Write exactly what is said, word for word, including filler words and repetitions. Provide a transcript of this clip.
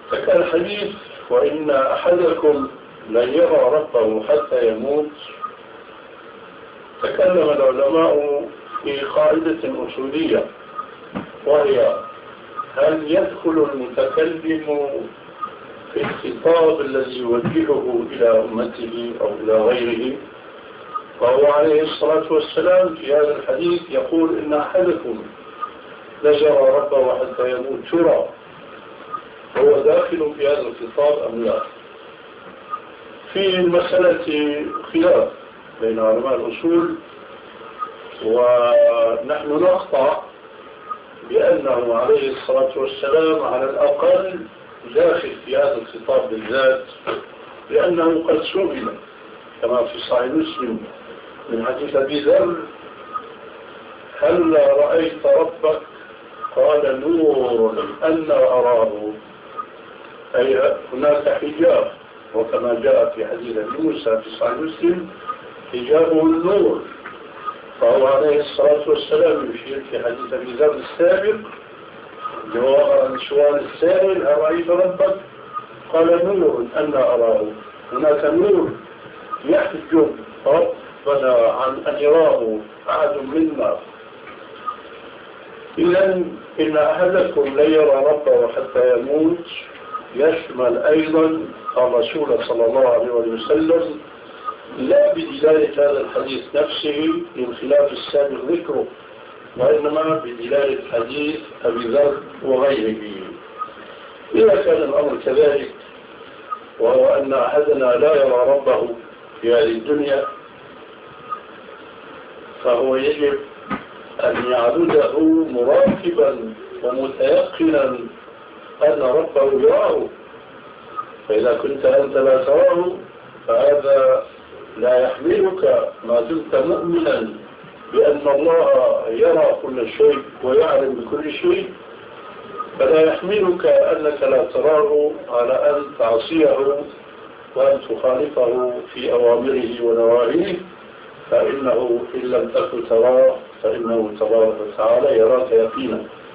فكان الحديث وإن أحدكم لن يرى ربه حتى يموت. تكلم العلماء في قاعدة أصولية، وهي هل يدخل المتكلم في الخطاب الذي يوجهه إلى أمته أو إلى غيره؟ فهو عليه الصلاة والسلام في هذا الحديث يقول إن أحدكم لجرى ربه حتى يموت. ترى هو داخل في هذا الخطاب أم لا؟ في المسألة خلاف بين علماء الأصول، ونحن نقطع بأنه عليه الصلاة والسلام على الأقل داخل في هذا الخطاب بالذات، لأنه قد سئل كما في صحيح مسلم من حديث أبي ذر: هل رأيت ربك؟ قال: نور أن أراه، أي هناك حجاب، وكما جاء في حديث موسى في صحيح مسلم حجابه النور. فهو عليه الصلاة والسلام يشير في حديث أبي ذر السابق جواب عن سؤال السائل: أرأيت ربك؟ قال: نور أن أراه. هناك نور يحجب ربنا عن أن يراه أحد منا. إذا إن أحدكم لن يرى ربه حتى يموت يشمل أيضا الرسول صلى الله عليه وسلم، لا بدلالة هذا الحديث نفسه من خلاف السابق ذكره، وإنما بدلالة حديث أبي ذر وغيره. إذا كان الأمر كذلك، وهو أن أحدنا لا يرى ربه في هذه الدنيا، فهو يجب أن يعبده مراقبا ومتيقنا أن ربه يراه. فإذا كنت أنت لا تراه فهذا لا يحملك ما دمت مؤمنا بأن الله يرى كل شيء ويعلم بكل شيء، فلا يحملك أنك لا تراه على أن تعصيه وأن تخالفه في أوامره ونواهيه، فإنه إن لم تكن تراه فإنه تبارك وتعالى يراك يقينا.